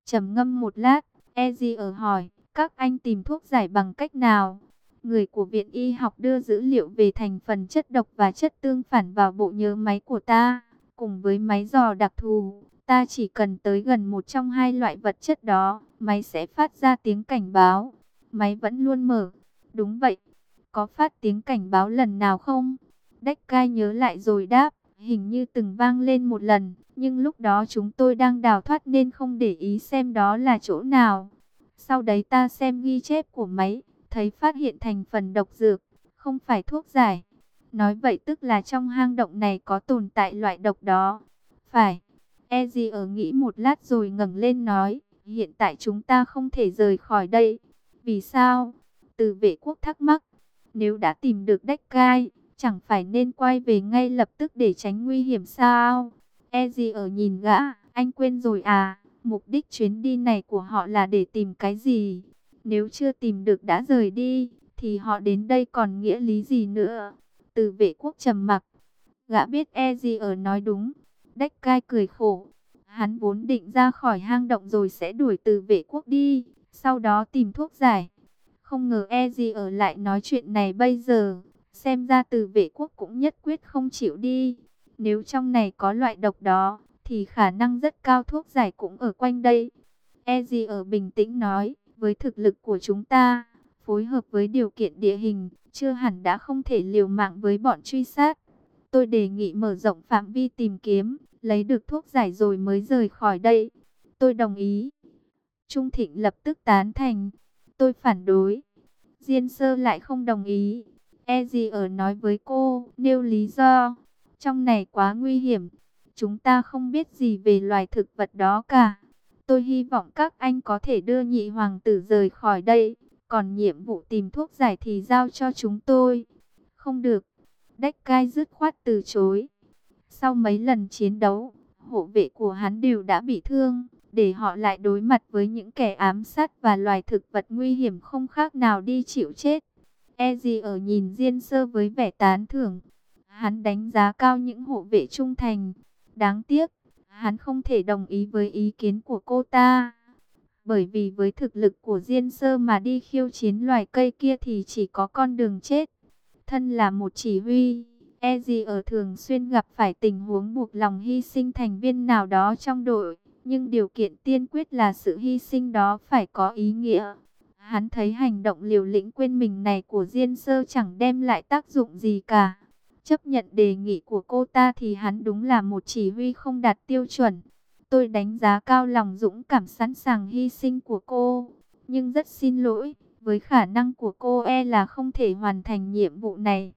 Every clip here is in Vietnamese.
Trầm ngâm một lát, Ezier hỏi, các anh tìm thuốc giải bằng cách nào? Người của Viện Y học đưa dữ liệu về thành phần chất độc và chất tương phản vào bộ nhớ máy của ta. Cùng với máy dò đặc thù, ta chỉ cần tới gần một trong hai loại vật chất đó, máy sẽ phát ra tiếng cảnh báo. Máy vẫn luôn mở. Đúng vậy. Có phát tiếng cảnh báo lần nào không? Deckard nhớ lại rồi đáp, hình như từng vang lên một lần, nhưng lúc đó chúng tôi đang đào thoát nên không để ý xem đó là chỗ nào. Sau đấy ta xem ghi chép của máy, thấy phát hiện thành phần độc dược, không phải thuốc giải. Nói vậy tức là trong hang động này có tồn tại loại độc đó. Phải. Ezier nghĩ một lát rồi ngẩng lên nói, hiện tại chúng ta không thể rời khỏi đây. Vì sao? Từ vệ quốc thắc mắc. Nếu đã tìm được Deckard, chẳng phải nên quay về ngay lập tức để tránh nguy hiểm sao? Ezier nhìn gã, anh quên rồi à? Mục đích chuyến đi này của họ là để tìm cái gì? Nếu chưa tìm được đã rời đi, thì họ đến đây còn nghĩa lý gì nữa? Từ vệ quốc trầm mặc. Gã biết Ezier nói đúng. Deckard cười khổ. Hắn vốn định ra khỏi hang động rồi sẽ đuổi từ vệ quốc đi, sau đó tìm thuốc giải. Không ngờ Ezier lại nói chuyện này bây giờ. Xem ra từ vệ quốc cũng nhất quyết không chịu đi. Nếu trong này có loại độc đó, thì khả năng rất cao thuốc giải cũng ở quanh đây. Ezier bình tĩnh nói, với thực lực của chúng ta, phối hợp với điều kiện địa hình, chưa hẳn đã không thể liều mạng với bọn truy sát. Tôi đề nghị mở rộng phạm vi tìm kiếm, lấy được thuốc giải rồi mới rời khỏi đây. Tôi đồng ý. Trung Thịnh lập tức tán thành. Tôi phản đối. Diên Sơ lại không đồng ý. Ezier nói với cô, nêu lý do. Trong này quá nguy hiểm. Chúng ta không biết gì về loài thực vật đó cả. Tôi hy vọng các anh có thể đưa nhị hoàng tử rời khỏi đây. Còn nhiệm vụ tìm thuốc giải thì giao cho chúng tôi. Không được. Deckard dứt khoát từ chối. Sau mấy lần chiến đấu, hộ vệ của hắn đều đã bị thương. Để họ lại đối mặt với những kẻ ám sát và loài thực vật nguy hiểm không khác nào đi chịu chết. Ezier nhìn Diên Sơ với vẻ tán thưởng. Hắn đánh giá cao những hộ vệ trung thành. Đáng tiếc, hắn không thể đồng ý với ý kiến của cô ta. Bởi vì với thực lực của Diên Sơ mà đi khiêu chiến loài cây kia thì chỉ có con đường chết. Thân là một chỉ huy, Ezier thường xuyên gặp phải tình huống buộc lòng hy sinh thành viên nào đó trong đội. Nhưng điều kiện tiên quyết là sự hy sinh đó phải có ý nghĩa. Hắn thấy hành động liều lĩnh quên mình này của Diên Sơ chẳng đem lại tác dụng gì cả. Chấp nhận đề nghị của cô ta thì hắn đúng là một chỉ huy không đạt tiêu chuẩn. Tôi đánh giá cao lòng dũng cảm sẵn sàng hy sinh của cô. Nhưng rất xin lỗi, với khả năng của cô là không thể hoàn thành nhiệm vụ này.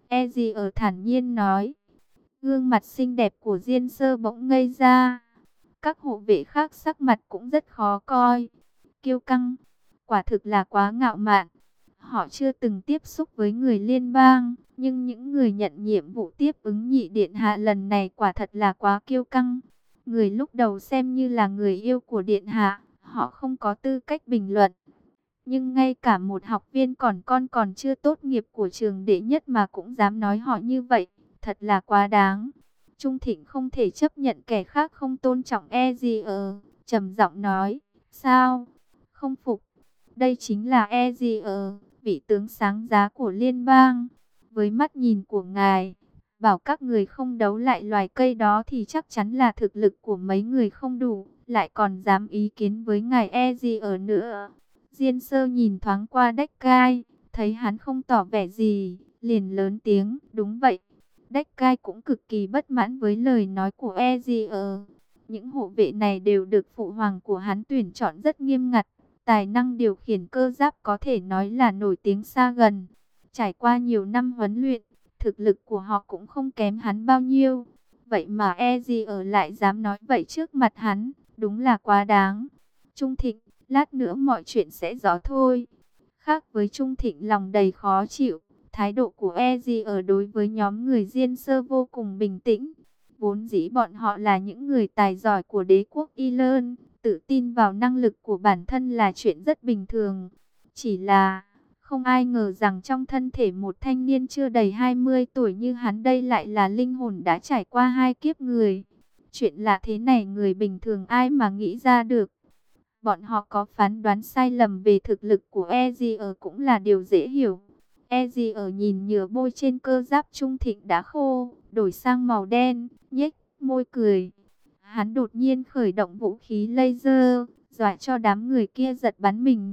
Ezier thản nhiên nói. Gương mặt xinh đẹp của Diên Sơ bỗng ngây ra. Các hộ vệ khác sắc mặt cũng rất khó coi. Kiêu căng, quả thực là quá ngạo mạn. Họ chưa từng tiếp xúc với người liên bang, nhưng những người nhận nhiệm vụ tiếp ứng nhị điện hạ lần này quả thật là quá kiêu căng. Người lúc đầu xem như là người yêu của điện hạ, họ không có tư cách bình luận. Nhưng ngay cả một học viên còn chưa tốt nghiệp của trường đệ nhất mà cũng dám nói họ như vậy, thật là quá đáng. Trung Thịnh không thể chấp nhận kẻ khác không tôn trọng Ezier, trầm giọng nói, sao? Không phục. Đây chính là Ezier, vị tướng sáng giá của liên bang. Với mắt nhìn của ngài, bảo các người không đấu lại loài cây đó thì chắc chắn là thực lực của mấy người không đủ, lại còn dám ý kiến với ngài Ezier nữa. Diên Sơ nhìn thoáng qua Deckard, thấy hắn không tỏ vẻ gì, liền lớn tiếng, đúng vậy. Deckard cũng cực kỳ bất mãn với lời nói của Ezier. Những hộ vệ này đều được phụ hoàng của hắn tuyển chọn rất nghiêm ngặt. Tài năng điều khiển cơ giáp có thể nói là nổi tiếng xa gần. Trải qua nhiều năm huấn luyện, thực lực của họ cũng không kém hắn bao nhiêu. Vậy mà Ezier lại dám nói vậy trước mặt hắn, đúng là quá đáng. Trung Thịnh, lát nữa mọi chuyện sẽ rõ thôi. Khác với Trung Thịnh lòng đầy khó chịu, thái độ của Ezier đối với nhóm người Diên Sơ vô cùng bình tĩnh. Vốn dĩ bọn họ là những người tài giỏi của đế quốc Y Lơn, tự tin vào năng lực của bản thân là chuyện rất bình thường. Chỉ là không ai ngờ rằng trong thân thể một thanh niên chưa đầy 20 tuổi như hắn đây lại là linh hồn đã trải qua hai kiếp người. Chuyện là thế này người bình thường ai mà nghĩ ra được. Bọn họ có phán đoán sai lầm về thực lực của Ezier cũng là điều dễ hiểu. Ezier nhìn nhựa bôi trên cơ giáp Trung Thịnh đã khô, đổi sang màu đen, nhếch môi cười. Hắn đột nhiên khởi động vũ khí laser, dọa cho đám người kia giật bắn mình.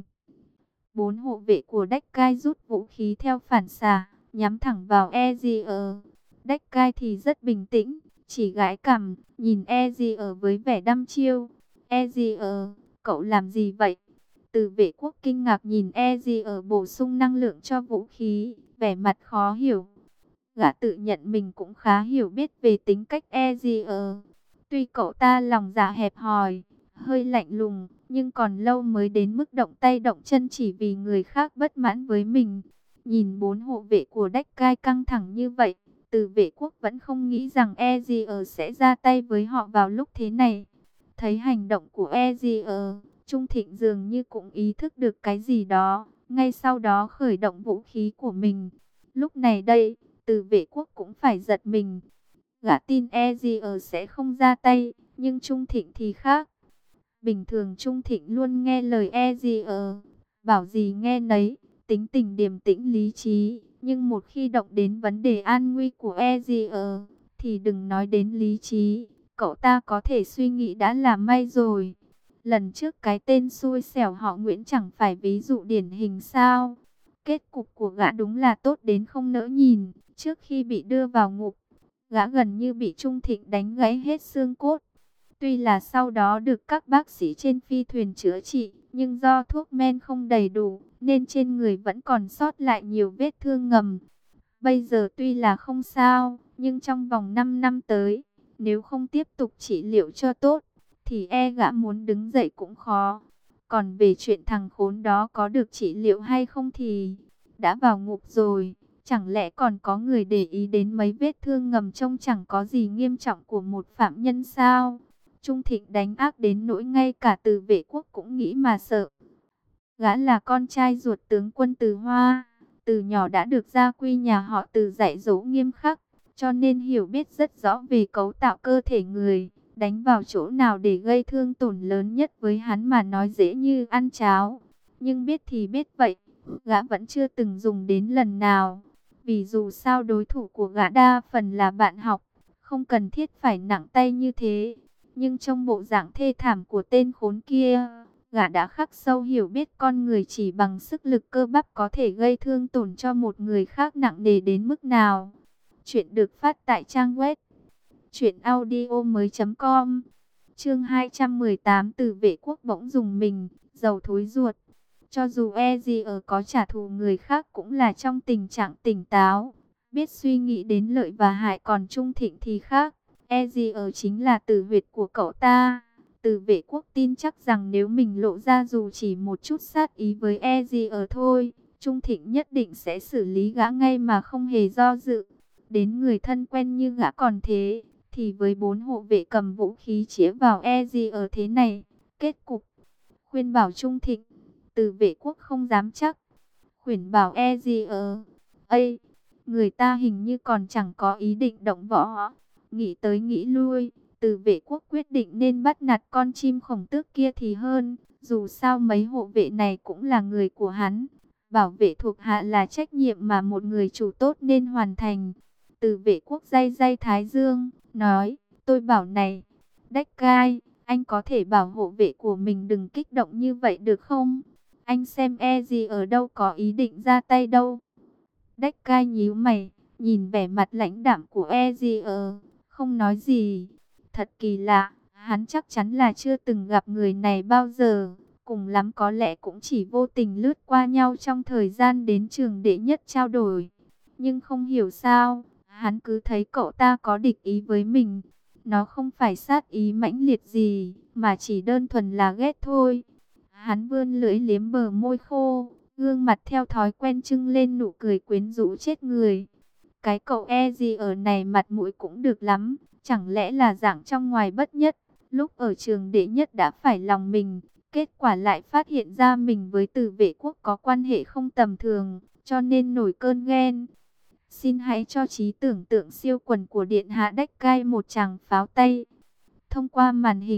4 hộ vệ của Deckard rút vũ khí theo phản xạ, nhắm thẳng vào Ezier. Deckard thì rất bình tĩnh, chỉ gãi cằm, nhìn Ezier với vẻ đăm chiêu. Ezier, cậu làm gì vậy? Từ vệ quốc kinh ngạc nhìn Ezier bổ sung năng lượng cho vũ khí, vẻ mặt khó hiểu. Gã tự nhận mình cũng khá hiểu biết về tính cách Ezier. Tuy cậu ta lòng dạ hẹp hòi, hơi lạnh lùng, nhưng còn lâu mới đến mức động tay động chân chỉ vì người khác bất mãn với mình. Nhìn 4 hộ vệ của Deckard căng thẳng như vậy, từ vệ quốc vẫn không nghĩ rằng Ezier sẽ ra tay với họ vào lúc thế này. Thấy hành động của Ezier, Trung Thịnh dường như cũng ý thức được cái gì đó, ngay sau đó khởi động vũ khí của mình. Lúc này đây, từ vệ quốc cũng phải giật mình. Gã tin Ezier sẽ không ra tay, nhưng Trung Thịnh thì khác. Bình thường Trung Thịnh luôn nghe lời Ezier, bảo gì nghe nấy, tính tình điềm tĩnh lý trí. Nhưng một khi động đến vấn đề an nguy của Ezier, thì đừng nói đến lý trí, cậu ta có thể suy nghĩ đã là may rồi. Lần trước cái tên xui xẻo họ Nguyễn chẳng phải ví dụ điển hình sao? Kết cục của gã đúng là tốt đến không nỡ nhìn. Trước khi bị đưa vào ngục, gã gần như bị Trung Thịnh đánh gãy hết xương cốt. Tuy là sau đó được các bác sĩ trên phi thuyền chữa trị, nhưng do thuốc men không đầy đủ, nên trên người vẫn còn sót lại nhiều vết thương ngầm. Bây giờ tuy là không sao, nhưng trong vòng 5 năm tới, nếu không tiếp tục trị liệu cho tốt, thì gã muốn đứng dậy cũng khó. Còn về chuyện thằng khốn đó có được trị liệu hay không thì đã vào ngục rồi. Chẳng lẽ còn có người để ý đến mấy vết thương ngầm trông chẳng có gì nghiêm trọng của một phạm nhân sao? Trung Thịnh đánh ác đến nỗi ngay cả Từ Vệ quốc cũng nghĩ mà sợ. Gã là con trai ruột tướng quân Từ Hoa, từ nhỏ đã được gia quy nhà họ Từ dạy dỗ nghiêm khắc, cho nên hiểu biết rất rõ về cấu tạo cơ thể người. Đánh vào chỗ nào để gây thương tổn lớn nhất với hắn mà nói dễ như ăn cháo. Nhưng biết thì biết vậy, gã vẫn chưa từng dùng đến lần nào. Vì dù sao đối thủ của gã đa phần là bạn học, không cần thiết phải nặng tay như thế. Nhưng trong bộ dạng thê thảm của tên khốn kia, gã đã khắc sâu hiểu biết con người chỉ bằng sức lực cơ bắp có thể gây thương tổn cho một người khác nặng nề đến mức nào. Chuyện được phát tại trang web truyệnaudiomoi.com. Chương 218, Từ Vệ quốc bỗng dùng mình, dầu thối ruột. Cho dù Ezier có trả thù người khác cũng là trong tình trạng tỉnh táo, biết suy nghĩ đến lợi và hại, còn Trung Thịnh thì khác. Ezier chính là tử huyệt của cậu ta. Từ Vệ quốc tin chắc rằng nếu mình lộ ra dù chỉ một chút sát ý với Ezier thôi, Trung Thịnh nhất định sẽ xử lý gã ngay mà không hề do dự. Đến người thân quen như gã còn thế, thì với 4 hộ vệ cầm vũ khí chĩa vào Ezier thế này, kết cục khuyên bảo Trung Thịnh, Từ Vệ quốc không dám chắc. Khuyên bảo Ezier, ây, người ta hình như còn chẳng có ý định động võ. Nghĩ tới nghĩ lui, Từ Vệ quốc quyết định nên bắt nạt con chim khổng tước kia thì hơn. Dù sao mấy hộ vệ này cũng là người của hắn. Bảo vệ thuộc hạ là trách nhiệm mà một người chủ tốt nên hoàn thành. Từ Vệ quốc day day thái dương, nói, tôi bảo này, Deckard, anh có thể bảo hộ vệ của mình đừng kích động như vậy được không? Anh xem gì ở đâu có ý định ra tay đâu. Deckard nhíu mày, nhìn vẻ mặt lãnh đạm của Ezier, không nói gì. Thật kỳ lạ, hắn chắc chắn là chưa từng gặp người này bao giờ. Cùng lắm có lẽ cũng chỉ vô tình lướt qua nhau trong thời gian đến trường đệ nhất trao đổi. Nhưng không hiểu sao, hắn cứ thấy cậu ta có địch ý với mình. Nó không phải sát ý mãnh liệt gì, mà chỉ đơn thuần là ghét thôi. Hắn vươn lưỡi liếm bờ môi khô, gương mặt theo thói quen trưng lên nụ cười quyến rũ chết người. Cái cậu gì ở này mặt mũi cũng được lắm, chẳng lẽ là dạng trong ngoài bất nhất. Lúc ở trường đệ nhất đã phải lòng mình, kết quả lại phát hiện ra mình với Từ Vệ quốc có quan hệ không tầm thường, cho nên nổi cơn ghen. Xin hãy cho trí tưởng tượng siêu quần của Điện Hạ Deckard một tràng pháo tay. Thông qua màn hình,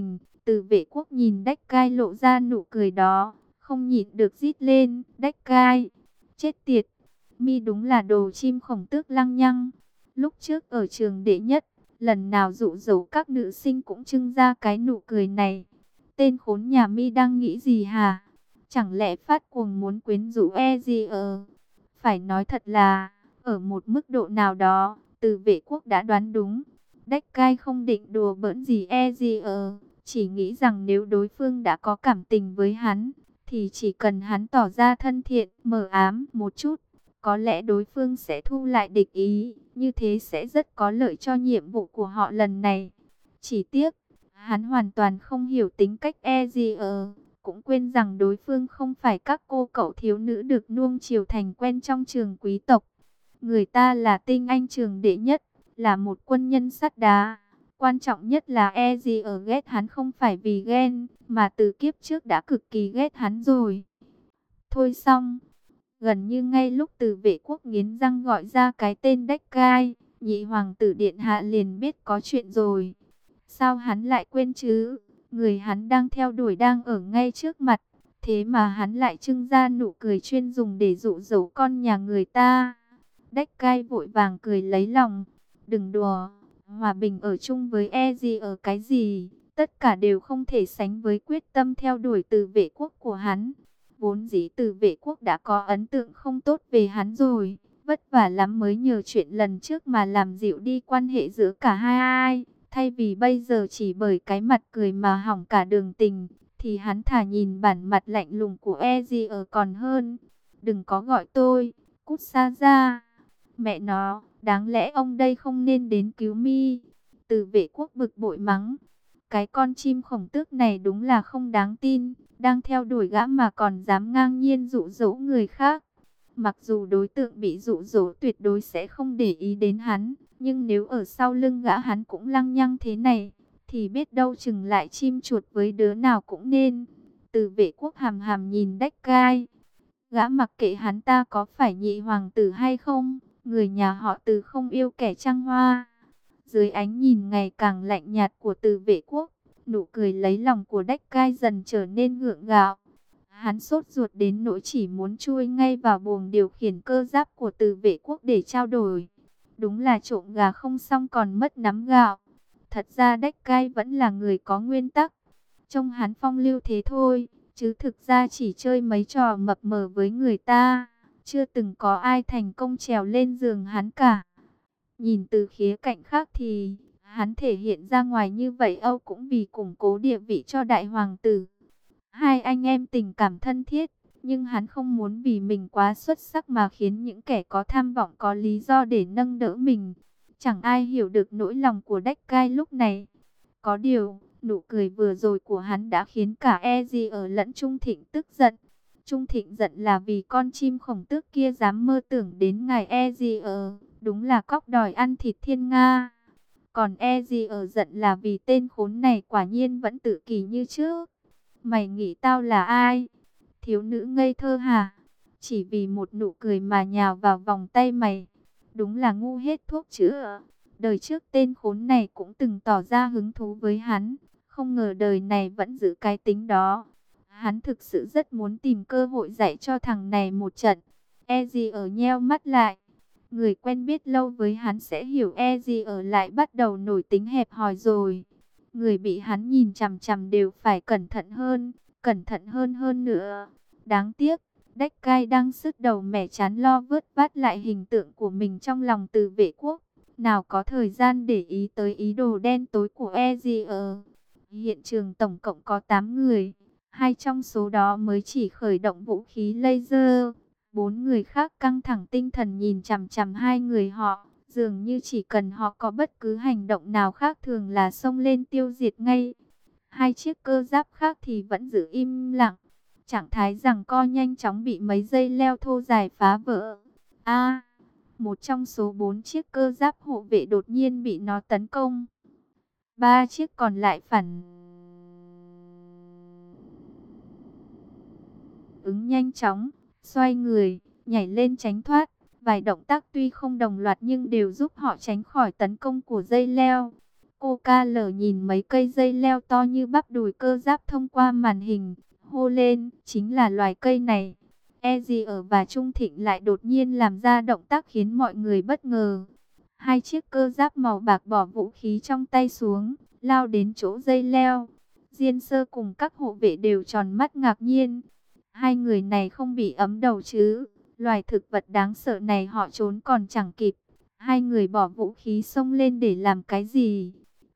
Từ Vệ Quốc nhìn Đách Cai lộ ra nụ cười đó, không nhịn được rít lên, Đách Cai, chết tiệt, mi đúng là đồ chim khổng tước lăng nhăng. Lúc trước ở trường đệ nhất, lần nào dụ dỗ các nữ sinh cũng trưng ra cái nụ cười này. Tên khốn nhà mi đang nghĩ gì hả? Chẳng lẽ phát cuồng muốn quyến rũ gì ở? Phải nói thật là, ở một mức độ nào đó, Từ Vệ Quốc đã đoán đúng. Đách Cai không định đùa bỡn gì gì ở, chỉ nghĩ rằng nếu đối phương đã có cảm tình với hắn, thì chỉ cần hắn tỏ ra thân thiện, mờ ám một chút, có lẽ đối phương sẽ thu lại địch ý, như thế sẽ rất có lợi cho nhiệm vụ của họ lần này. Chỉ tiếc, hắn hoàn toàn không hiểu tính cách gì ở, cũng quên rằng đối phương không phải các cô cậu thiếu nữ được nuông chiều thành quen trong trường quý tộc. Người ta là tinh anh trường đệ nhất, là một quân nhân sắt đá. Quan trọng nhất là gì ở ghét hắn không phải vì ghen, mà từ kiếp trước đã cực kỳ ghét hắn rồi. Thôi xong, gần như ngay lúc Từ Vệ Quốc nghiến răng gọi ra cái tên Đách Cai, nhị hoàng tử điện hạ liền biết có chuyện rồi. Sao hắn lại quên chứ? Người hắn đang theo đuổi đang ở ngay trước mặt, thế mà hắn lại trưng ra nụ cười chuyên dùng để dụ dỗ con nhà người ta. Đách Cai vội vàng cười lấy lòng, đừng đùa, hòa bình ở chung với gì ở cái gì, tất cả đều không thể sánh với quyết tâm theo đuổi Từ Vệ Quốc của hắn. Vốn dĩ Từ Vệ Quốc đã có ấn tượng không tốt về hắn rồi, vất vả lắm mới nhờ chuyện lần trước mà làm dịu đi quan hệ giữa cả hai. Thay vì bây giờ chỉ bởi cái mặt cười mà hỏng cả đường tình, thì hắn thà nhìn bản mặt lạnh lùng của gì ở còn hơn. Đừng có gọi tôi, cút xa ra. Mẹ nó, đáng lẽ ông đây không nên đến cứu mi. Từ Vệ Quốc bực bội mắng. Cái con chim khổng tước này đúng là không đáng tin, đang theo đuổi gã mà còn dám ngang nhiên dụ dỗ người khác. Mặc dù đối tượng bị dụ dỗ tuyệt đối sẽ không để ý đến hắn, nhưng nếu ở sau lưng gã hắn cũng lăng nhăng thế này, thì biết đâu chừng lại chim chuột với đứa nào cũng nên. Từ Vệ Quốc hàm hàm nhìn Đách Cai. Gã mặc kệ hắn ta có phải nhị hoàng tử hay không, người nhà họ Từ không yêu kẻ trăng hoa. Dưới ánh nhìn ngày càng lạnh nhạt của Từ Vệ Quốc, nụ cười lấy lòng của Đách Cai dần trở nên gượng gạo. Hắn sốt ruột đến nỗi chỉ muốn chui ngay vào buồng điều khiển cơ giáp của Từ Vệ Quốc để trao đổi. Đúng là trộm gà không xong còn mất nắm gạo. Thật ra Đách Cai vẫn là người có nguyên tắc. Trông hắn phong lưu thế thôi, chứ thực ra chỉ chơi mấy trò mập mờ với người ta. Chưa từng có ai thành công trèo lên giường hắn cả. Nhìn từ khía cạnh khác thì, hắn thể hiện ra ngoài như vậy Âu cũng vì củng cố địa vị cho đại hoàng tử. Hai anh em tình cảm thân thiết, nhưng hắn không muốn vì mình quá xuất sắc mà khiến những kẻ có tham vọng có lý do để nâng đỡ mình. Chẳng ai hiểu được nỗi lòng của Đách Cai lúc này. Có điều, nụ cười vừa rồi của hắn đã khiến cả Di ở lẫn Trung Thịnh tức giận. Trung Thịnh giận là vì con chim khổng tước kia dám mơ tưởng đến ngài Di ở, đúng là cóc đòi ăn thịt thiên nga. Còn Di ở giận là vì tên khốn này quả nhiên vẫn tự kỷ như trước. Mày nghĩ tao là ai? Thiếu nữ ngây thơ hả? Chỉ vì một nụ cười mà nhào vào vòng tay mày. Đúng là ngu hết thuốc chữa. Đời trước tên khốn này cũng từng tỏ ra hứng thú với hắn. Không ngờ đời này vẫn giữ cái tính đó. Hắn thực sự rất muốn tìm cơ hội dạy cho thằng này một trận. Gì ở nheo mắt lại. Người quen biết lâu với hắn sẽ hiểu gì ở lại bắt đầu nổi tính hẹp hòi rồi. Người bị hắn nhìn chằm chằm đều phải cẩn thận hơn hơn nữa. Đáng tiếc, Đách Cai đang sứt đầu mẻ chán lo vớt vát lại hình tượng của mình trong lòng Từ Vệ Quốc. Nào có thời gian để ý tới ý đồ đen tối của gì ở. Hiện trường tổng cộng có 8 người. 2 trong số đó mới chỉ khởi động vũ khí laser. 4 người khác căng thẳng tinh thần nhìn chằm chằm hai người họ. Dường như chỉ cần họ có bất cứ hành động nào khác thường là xông lên tiêu diệt ngay. Hai chiếc cơ giáp khác thì vẫn giữ im lặng. Trạng thái giằng co nhanh chóng bị mấy dây leo thô dài phá vỡ. Một trong số 4 chiếc cơ giáp hộ vệ đột nhiên bị nó tấn công. 3 chiếc còn lại phản ứng nhanh chóng, xoay người, nhảy lên tránh thoát. Vài động tác tuy không đồng loạt nhưng đều giúp họ tránh khỏi tấn công của dây leo. Cô ca lở nhìn mấy cây dây leo to như bắp đùi cơ giáp thông qua màn hình, hô lên, chính là loài cây này. Ezier và Trung Thịnh lại đột nhiên làm ra động tác khiến mọi người bất ngờ. Hai chiếc cơ giáp màu bạc bỏ vũ khí trong tay xuống, lao đến chỗ dây leo. Diên Sơ cùng các hộ vệ đều tròn mắt ngạc nhiên. Hai người này không bị ấm đầu chứ? Loài thực vật đáng sợ này họ trốn còn chẳng kịp. Hai người bỏ vũ khí xông lên để làm cái gì?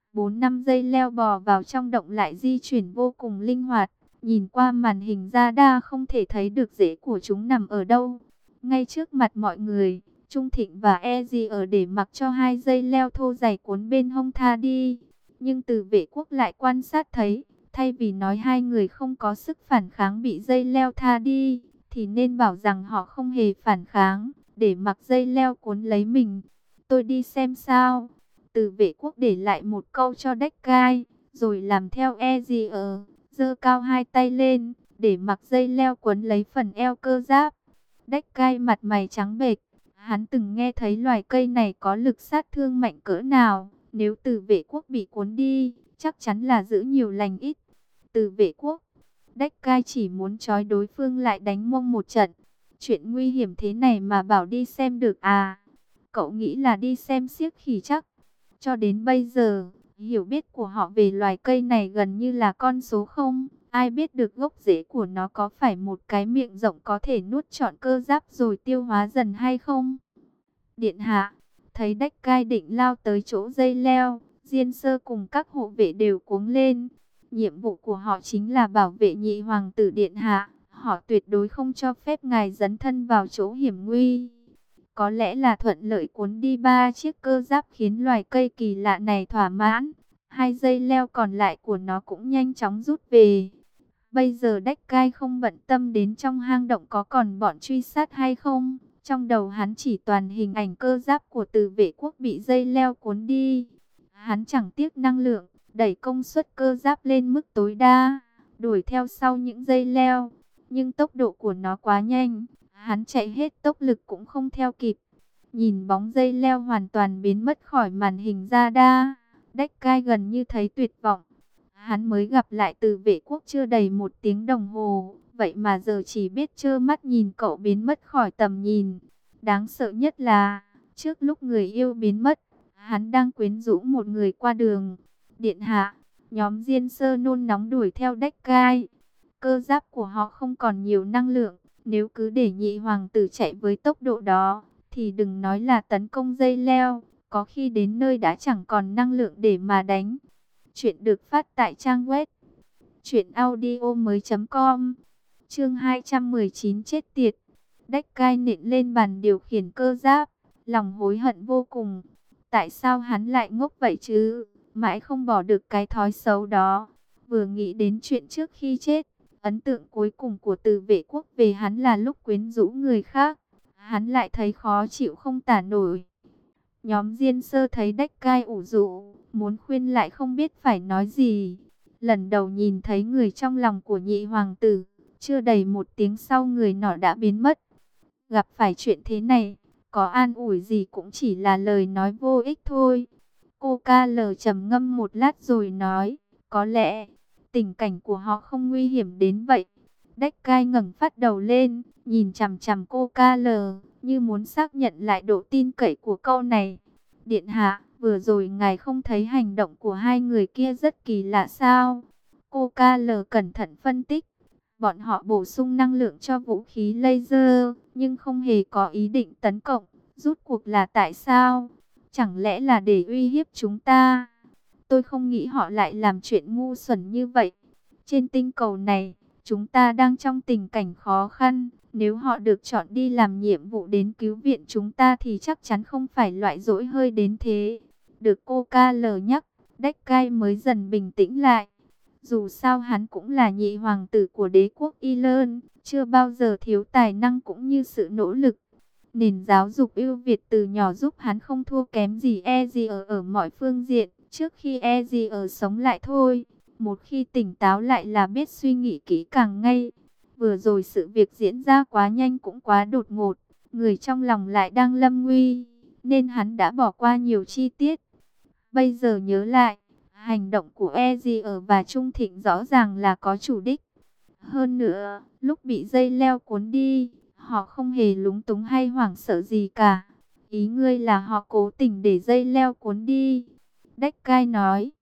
4-5 dây leo bò vào trong động lại di chuyển vô cùng linh hoạt. Nhìn qua màn hình radar không thể thấy được rễ của chúng nằm ở đâu. Ngay trước mặt mọi người, Trung Thịnh và Ezi ở để mặc cho hai dây leo thô dày cuốn bên hông tha đi. Nhưng Từ Vệ Quốc lại quan sát thấy, thay vì nói hai người không có sức phản kháng bị dây leo tha đi, thì nên bảo rằng họ không hề phản kháng, để mặc dây leo cuốn lấy mình. Tôi đi xem sao. Từ Vệ Quốc để lại một câu cho Deckard, rồi làm theo Ezier, giơ cao hai tay lên, để mặc dây leo quấn lấy phần eo cơ giáp. Deckard mặt mày trắng bệch, hắn từng nghe thấy loài cây này có lực sát thương mạnh cỡ nào. Nếu Từ Vệ Quốc bị cuốn đi, chắc chắn là giữ nhiều lành ít. Từ Vệ Quốc, Deckard chỉ muốn trói đối phương lại đánh mông một trận. Chuyện nguy hiểm thế này mà bảo đi xem được à? Cậu nghĩ là đi xem xiếc khỉ chắc? Cho đến bây giờ, hiểu biết của họ về loài cây này gần như là con số không. Ai biết được gốc rễ của nó có phải một cái miệng rộng có thể nuốt trọn cơ giáp rồi tiêu hóa dần hay không? Điện hạ, thấy Deckard định lao tới chỗ dây leo, Diên Sơ cùng các hộ vệ đều cuống lên. Nhiệm vụ của họ chính là bảo vệ nhị hoàng tử điện hạ. Họ tuyệt đối không cho phép ngài dấn thân vào chỗ hiểm nguy. Có lẽ là thuận lợi cuốn đi 3 chiếc cơ giáp khiến loài cây kỳ lạ này thỏa mãn. Hai dây leo còn lại của nó cũng nhanh chóng rút về. Bây giờ Deckard không bận tâm đến trong hang động có còn bọn truy sát hay không. Trong đầu hắn chỉ toàn hình ảnh cơ giáp của Từ Vệ Quốc bị dây leo cuốn đi. Hắn chẳng tiếc năng lượng, đẩy công suất cơ giáp lên mức tối đa, đuổi theo sau những dây leo. Nhưng tốc độ của nó quá nhanh, hắn chạy hết tốc lực cũng không theo kịp. Nhìn bóng dây leo hoàn toàn biến mất khỏi màn hình radar, Deckard gần như thấy tuyệt vọng. Hắn mới gặp lại Từ Vệ Quốc chưa đầy 1 tiếng đồng hồ, vậy mà giờ chỉ biết trơ mắt nhìn cậu biến mất khỏi tầm nhìn. Đáng sợ nhất là, trước lúc người yêu biến mất, hắn đang quyến rũ một người qua đường. Điện hạ, nhóm Diên Sơ nôn nóng đuổi theo Deckard. Cơ giáp của họ không còn nhiều năng lượng, nếu cứ để nhị hoàng tử chạy với tốc độ đó, thì đừng nói là tấn công dây leo, có khi đến nơi đã chẳng còn năng lượng để mà đánh. Chuyện được phát tại trang web truyệnaudiomoi.com. Chương 219 chết tiệt. Deckard nện lên bàn điều khiển cơ giáp, lòng hối hận vô cùng. Tại sao hắn lại ngốc vậy chứ? Mãi không bỏ được cái thói xấu đó. Vừa nghĩ đến chuyện trước khi chết, ấn tượng cuối cùng của Từ Vệ Quốc về hắn là lúc quyến rũ người khác, hắn lại thấy khó chịu không tả nổi. Nhóm Diên Sơ thấy Deckard ủ rũ, muốn khuyên lại không biết phải nói gì. Lần đầu nhìn thấy người trong lòng của nhị hoàng tử, chưa đầy 1 tiếng sau người nọ đã biến mất. Gặp phải chuyện thế này, có an ủi gì cũng chỉ là lời nói vô ích thôi. Cô ca lờ trầm ngâm một lát rồi nói, có lẽ tình cảnh của họ không nguy hiểm đến vậy. Deckard ngẩng phát đầu lên, nhìn chằm chằm cô ca lờ, như muốn xác nhận lại độ tin cậy của câu này. Điện hạ, vừa rồi ngài không thấy hành động của hai người kia rất kỳ lạ sao? Cô ca lờ cẩn thận phân tích. Bọn họ bổ sung năng lượng cho vũ khí laser, nhưng không hề có ý định tấn công. Rút cuộc là tại sao? Chẳng lẽ là để uy hiếp chúng ta? Tôi không nghĩ họ lại làm chuyện ngu xuẩn như vậy. Trên tinh cầu này, chúng ta đang trong tình cảnh khó khăn. Nếu họ được chọn đi làm nhiệm vụ đến cứu viện chúng ta thì chắc chắn không phải loại dỗi hơi đến thế. Được cô ca lờ nhắc, Deckard mới dần bình tĩnh lại. Dù sao hắn cũng là nhị hoàng tử của đế quốc Ireland, chưa bao giờ thiếu tài năng cũng như sự nỗ lực. Nền giáo dục ưu việt từ nhỏ giúp hắn không thua kém gì Ezier ở mọi phương diện. Trước khi Ezier sống lại thôi, một khi tỉnh táo lại là biết suy nghĩ kỹ càng ngay. Vừa rồi sự việc diễn ra quá nhanh cũng quá đột ngột, người trong lòng lại đang lâm nguy, nên hắn đã bỏ qua nhiều chi tiết. Bây giờ nhớ lại, hành động của Ezier và Trung Thịnh rõ ràng là có chủ đích. Hơn nữa, lúc bị dây leo cuốn đi, họ không hề lúng túng hay hoảng sợ gì cả. Ý ngươi là họ cố tình để dây leo cuốn đi? Deckai nói.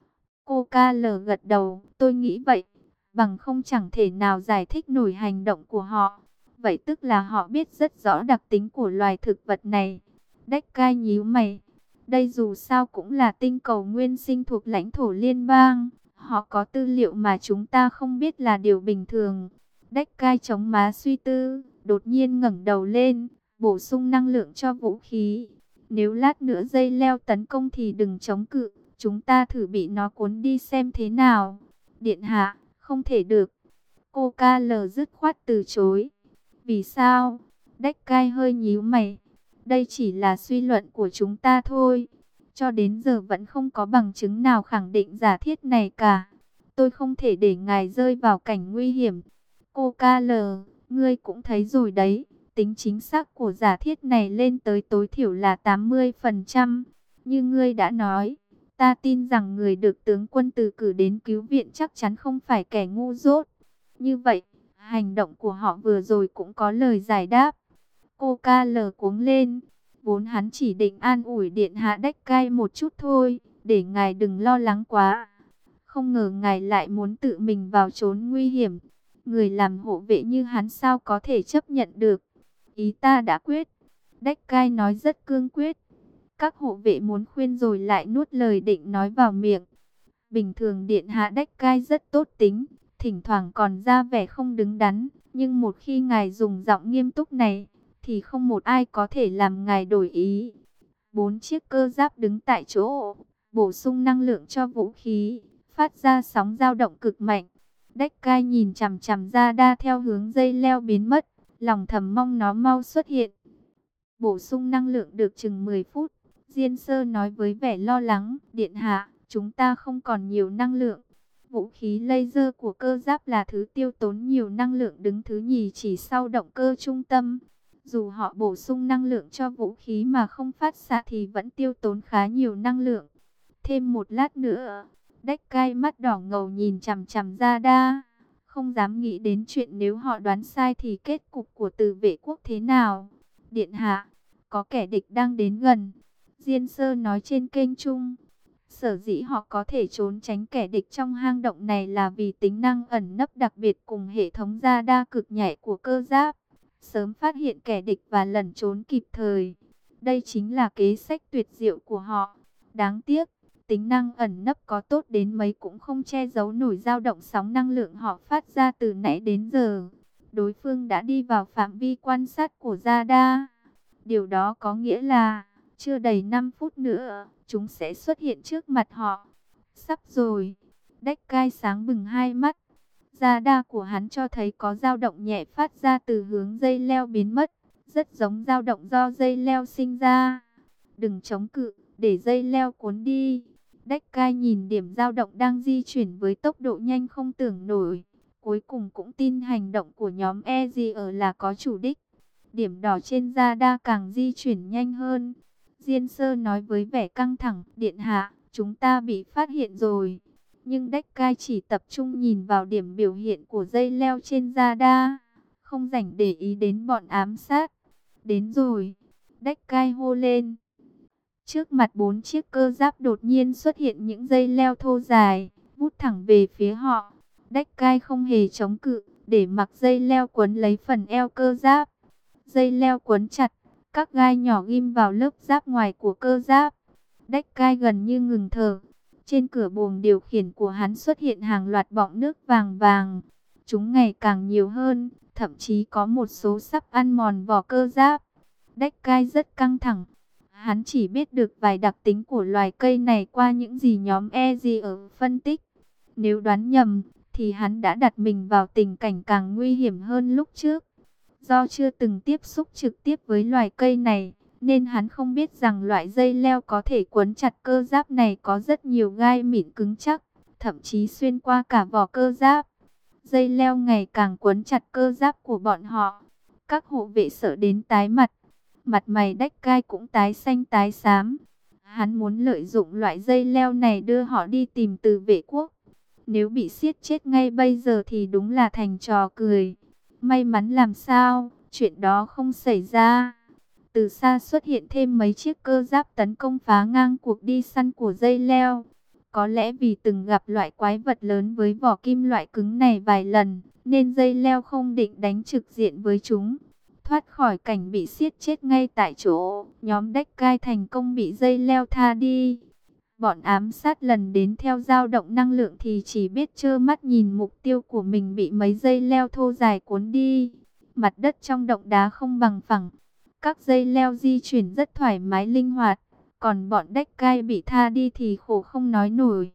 Cô KL gật đầu, tôi nghĩ vậy. Bằng không chẳng thể nào giải thích nổi hành động của họ. Vậy tức là họ biết rất rõ đặc tính của loài thực vật này. Deckai nhíu mày. Đây dù sao cũng là tinh cầu nguyên sinh thuộc lãnh thổ liên bang. Họ có tư liệu mà chúng ta không biết là điều bình thường. Deckai chống má suy tư, đột nhiên ngẩng đầu lên, bổ sung năng lượng cho vũ khí. Nếu lát nữa dây leo tấn công thì đừng chống cự, chúng ta thử bị nó cuốn đi xem thế nào. Điện hạ, không thể được. Cô KL dứt khoát từ chối. Vì sao? Deckai hơi nhíu mày. Đây chỉ là suy luận của chúng ta thôi. Cho đến giờ vẫn không có bằng chứng nào khẳng định giả thiết này cả. Tôi không thể để ngài rơi vào cảnh nguy hiểm. Cô KL, ngươi cũng thấy rồi đấy. Tính chính xác của giả thiết này lên tới tối thiểu là 80%. Như ngươi đã nói, ta tin rằng người được tướng quân từ cử đến cứu viện chắc chắn không phải kẻ ngu dốt. Như vậy, hành động của họ vừa rồi cũng có lời giải đáp. Cô KL cuống lên. Vốn hắn chỉ định an ủi điện hạ Deckai một chút thôi, để ngài đừng lo lắng quá. Không ngờ ngài lại muốn tự mình vào chốn nguy hiểm. Người làm hộ vệ như hắn sao có thể chấp nhận được. Ý ta đã quyết. Deckai nói rất cương quyết. Các hộ vệ muốn khuyên rồi lại nuốt lời định nói vào miệng. Bình thường điện hạ Deckai rất tốt tính, thỉnh thoảng còn ra vẻ không đứng đắn. Nhưng một khi ngài dùng giọng nghiêm túc này, thì không một ai có thể làm ngài đổi ý. 4 chiếc cơ giáp đứng tại chỗ, bổ sung năng lượng cho vũ khí, phát ra sóng dao động cực mạnh. Deckai nhìn chằm chằm ra đa theo hướng dây leo biến mất, lòng thầm mong nó mau xuất hiện. Bổ sung năng lượng được chừng 10 phút, Diên Sơ nói với vẻ lo lắng, điện hạ, chúng ta không còn nhiều năng lượng. Vũ khí laser của cơ giáp là thứ tiêu tốn nhiều năng lượng đứng thứ nhì chỉ sau động cơ trung tâm. Dù họ bổ sung năng lượng cho vũ khí mà không phát xạ thì vẫn tiêu tốn khá nhiều năng lượng. Thêm một lát nữa, Deckai mắt đỏ ngầu nhìn chằm chằm ra đa. Không dám nghĩ đến chuyện nếu họ đoán sai thì kết cục của Từ Vệ quốc thế nào. Điện hạ, có kẻ địch đang đến gần. Diên Sơ nói trên kênh Trung. Sở dĩ họ có thể trốn tránh kẻ địch trong hang động này là vì tính năng ẩn nấp đặc biệt cùng hệ thống radar cực nhạy của cơ giáp. Sớm phát hiện kẻ địch và lẩn trốn kịp thời. Đây chính là kế sách tuyệt diệu của họ. Đáng tiếc, tính năng ẩn nấp có tốt đến mấy cũng không che giấu nổi dao động sóng năng lượng họ phát ra từ nãy đến giờ. Đối phương đã đi vào phạm vi quan sát của radar. Điều đó có nghĩa là, chưa đầy 5 phút nữa, chúng sẽ xuất hiện trước mặt họ. Sắp rồi. Deckai sáng bừng hai mắt. Radar của hắn cho thấy có dao động nhẹ phát ra từ hướng dây leo biến mất, rất giống dao động do dây leo sinh ra. Đừng chống cự, để dây leo cuốn đi. Deckai nhìn điểm dao động đang di chuyển với tốc độ nhanh không tưởng nổi. Cuối cùng cũng tin hành động của nhóm Ezier là có chủ đích. Điểm đỏ trên radar càng di chuyển nhanh hơn. Diên Sơ nói với vẻ căng thẳng, điện hạ, chúng ta bị phát hiện rồi. Nhưng Deckai chỉ tập trung nhìn vào điểm biểu hiện của dây leo trên radar, không rảnh để ý đến bọn ám sát. Đến rồi, Deckai hô lên. Trước mặt 4 chiếc cơ giáp đột nhiên xuất hiện những dây leo thô dài, vút thẳng về phía họ. Deckai không hề chống cự, để mặc dây leo quấn lấy phần eo cơ giáp. Dây leo quấn chặt, các gai nhỏ ghim vào lớp giáp ngoài của cơ giáp. Deckai gần như ngừng thở. Trên cửa buồng điều khiển của hắn xuất hiện hàng loạt bọng nước vàng vàng. Chúng ngày càng nhiều hơn, thậm chí có một số sắp ăn mòn vỏ cơ giáp. Deckai rất căng thẳng. Hắn chỉ biết được vài đặc tính của loài cây này qua những gì nhóm Ezier phân tích. Nếu đoán nhầm, thì hắn đã đặt mình vào tình cảnh càng nguy hiểm hơn lúc trước. Do chưa từng tiếp xúc trực tiếp với loài cây này, nên hắn không biết rằng loại dây leo có thể quấn chặt cơ giáp này có rất nhiều gai mịn cứng chắc, thậm chí xuyên qua cả vỏ cơ giáp. Dây leo ngày càng quấn chặt cơ giáp của bọn họ. Các hộ vệ sợ đến tái mặt. Mặt mày Deckai cũng tái xanh tái xám. Hắn muốn lợi dụng loại dây leo này đưa họ đi tìm Từ Vệ Quốc. Nếu bị siết chết ngay bây giờ thì đúng là thành trò cười. May mắn làm sao, chuyện đó không xảy ra. Từ xa xuất hiện thêm mấy chiếc cơ giáp tấn công phá ngang cuộc đi săn của dây leo. Có lẽ vì từng gặp loại quái vật lớn với vỏ kim loại cứng này vài lần, nên dây leo không định đánh trực diện với chúng. Thoát khỏi cảnh bị siết chết ngay tại chỗ, nhóm Deckard thành công bị dây leo tha đi. Bọn ám sát lần đến theo dao động năng lượng thì chỉ biết trơ mắt nhìn mục tiêu của mình bị mấy dây leo thô dài cuốn đi. Mặt đất trong động đá không bằng phẳng, các dây leo di chuyển rất thoải mái linh hoạt, còn bọn Deckard bị tha đi thì khổ không nói nổi.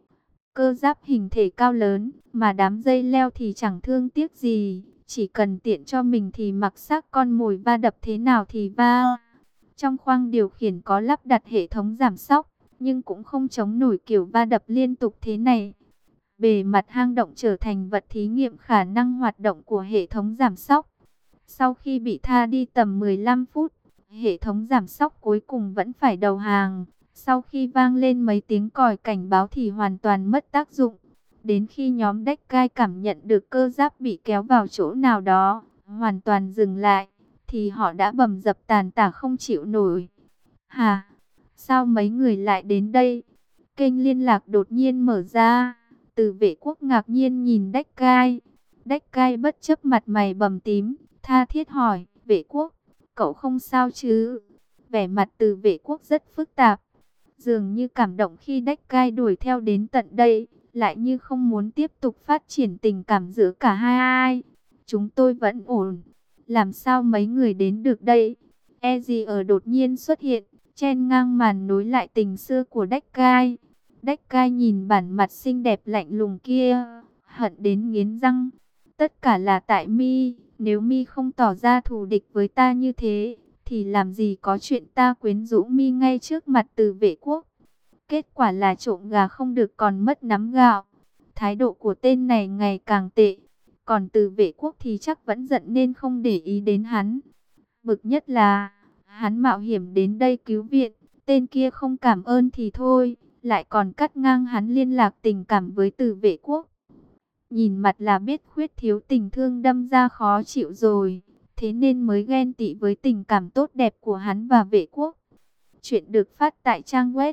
Cơ giáp hình thể cao lớn, mà đám dây leo thì chẳng thương tiếc gì, chỉ cần tiện cho mình thì mặc xác con mồi va đập thế nào thì va. Trong khoang điều khiển có lắp đặt hệ thống giảm xóc, nhưng cũng không chống nổi kiểu va đập liên tục thế này. Bề mặt hang động trở thành vật thí nghiệm khả năng hoạt động của hệ thống giảm xóc. Sau khi bị tha đi tầm 15 phút, hệ thống giảm xóc cuối cùng vẫn phải đầu hàng. Sau khi vang lên mấy tiếng còi cảnh báo thì hoàn toàn mất tác dụng. Đến khi nhóm Deckard cảm nhận được cơ giáp bị kéo vào chỗ nào đó, hoàn toàn dừng lại, thì họ đã bầm dập tàn tả không chịu nổi. Hà, sao mấy người lại đến đây? Kênh liên lạc đột nhiên mở ra. Từ Vệ Quốc ngạc nhiên nhìn Deckard. Deckard bất chấp mặt mày bầm tím, tha thiết hỏi, Vệ Quốc, cậu không sao chứ? Vẻ mặt Từ Vệ Quốc rất phức tạp. Dường như cảm động khi Deckard đuổi theo đến tận đây, lại như không muốn tiếp tục phát triển tình cảm giữa cả hai. Chúng tôi vẫn ổn. Làm sao mấy người đến được đây? Ezio đột nhiên xuất hiện, chen ngang màn nối lại tình xưa của Deckard. Deckard nhìn bản mặt xinh đẹp lạnh lùng kia, hận đến nghiến răng. Tất cả là tại Mi, nếu Mi không tỏ ra thù địch với ta như thế, thì làm gì có chuyện ta quyến rũ Mi ngay trước mặt Từ Vệ Quốc. Kết quả là trộm gà không được còn mất nắm gạo. Thái độ của tên này ngày càng tệ. Còn Từ Vệ Quốc thì chắc vẫn giận nên không để ý đến hắn. Bực nhất là hắn mạo hiểm đến đây cứu viện, tên kia không cảm ơn thì thôi, lại còn cắt ngang hắn liên lạc tình cảm với Từ Vệ Quốc. Nhìn mặt là biết khuyết thiếu tình thương đâm ra khó chịu rồi, thế nên mới ghen tị với tình cảm tốt đẹp của hắn và Vệ Quốc. Chuyện được phát tại trang web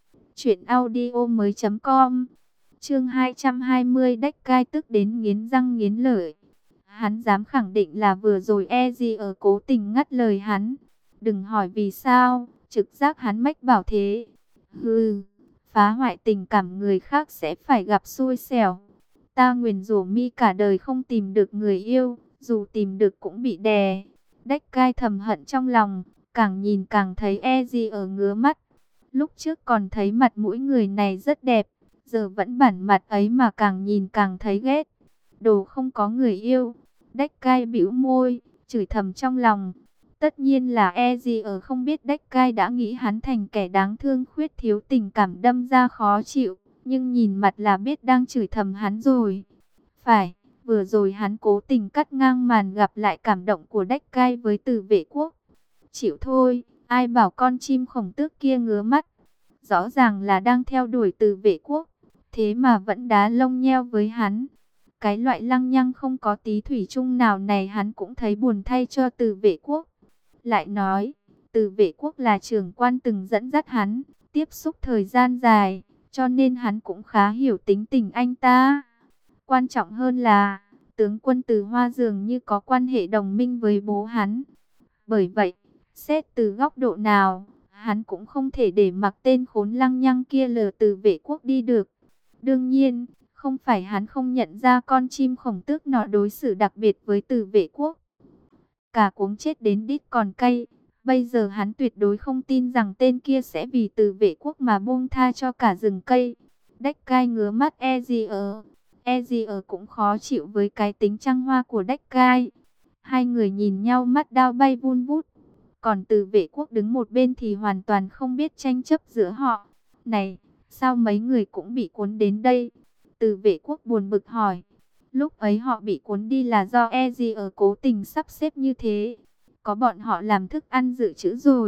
truyệnaudiomoi.com. Chương 220. Deckard tức đến nghiến răng nghiến lợi. Hắn dám khẳng định là vừa rồi Ezio cố tình ngắt lời hắn. Đừng hỏi vì sao, trực giác hắn mách bảo thế. Hừ, phá hoại tình cảm người khác sẽ phải gặp xui xẻo. Ta nguyền rủa Mi cả đời không tìm được người yêu, dù tìm được cũng bị đè. Deckard thầm hận trong lòng, càng nhìn càng thấy Ezio ngứa mắt. Lúc trước còn thấy mặt mũi người này rất đẹp, giờ vẫn bản mặt ấy mà càng nhìn càng thấy ghét. Đồ không có người yêu. Deckard bĩu môi, chửi thầm trong lòng. Tất nhiên là Ezio không biết Deckard đã nghĩ hắn thành kẻ đáng thương khuyết thiếu tình cảm đâm ra khó chịu, nhưng nhìn mặt là biết đang chửi thầm hắn rồi. Phải, vừa rồi hắn cố tình cắt ngang màn gặp lại cảm động của Deckard với Từ Vệ Quốc. Chịu thôi, ai bảo con chim khổng tước kia ngứa mắt. Rõ ràng là đang theo đuổi Từ Vệ Quốc, thế mà vẫn đá lông nheo với hắn. Cái loại lăng nhăng không có tí thủy chung nào này hắn cũng thấy buồn thay cho Từ Vệ Quốc. Lại nói, Từ Vệ Quốc là trưởng quan từng dẫn dắt hắn, tiếp xúc thời gian dài, cho nên hắn cũng khá hiểu tính tình anh ta. Quan trọng hơn là, tướng quân Từ Hoa dường như có quan hệ đồng minh với bố hắn. Bởi vậy, xét từ góc độ nào, hắn cũng không thể để mặc tên khốn lăng nhăng kia lờ Từ Vệ Quốc đi được. Đương nhiên, không phải hắn không nhận ra con chim khổng tước nọ đối xử đặc biệt với Từ Vệ Quốc. Cả cuống chết đến đít còn cay. Bây giờ hắn tuyệt đối không tin rằng tên kia sẽ vì Từ Vệ Quốc mà buông tha cho cả rừng cây. Deckard ngứa mắt Ezio. Ezio cũng khó chịu với cái tính trăng hoa của Deckard. Hai người nhìn nhau mắt đao bay vun vút. Còn Từ Vệ Quốc đứng một bên thì hoàn toàn không biết tranh chấp giữa họ. Này, sao mấy người cũng bị cuốn đến đây? Từ Vệ Quốc buồn bực hỏi. Lúc ấy họ bị cuốn đi là do Ezio cố tình sắp xếp như thế. Có bọn họ làm thức ăn dự trữ rồi,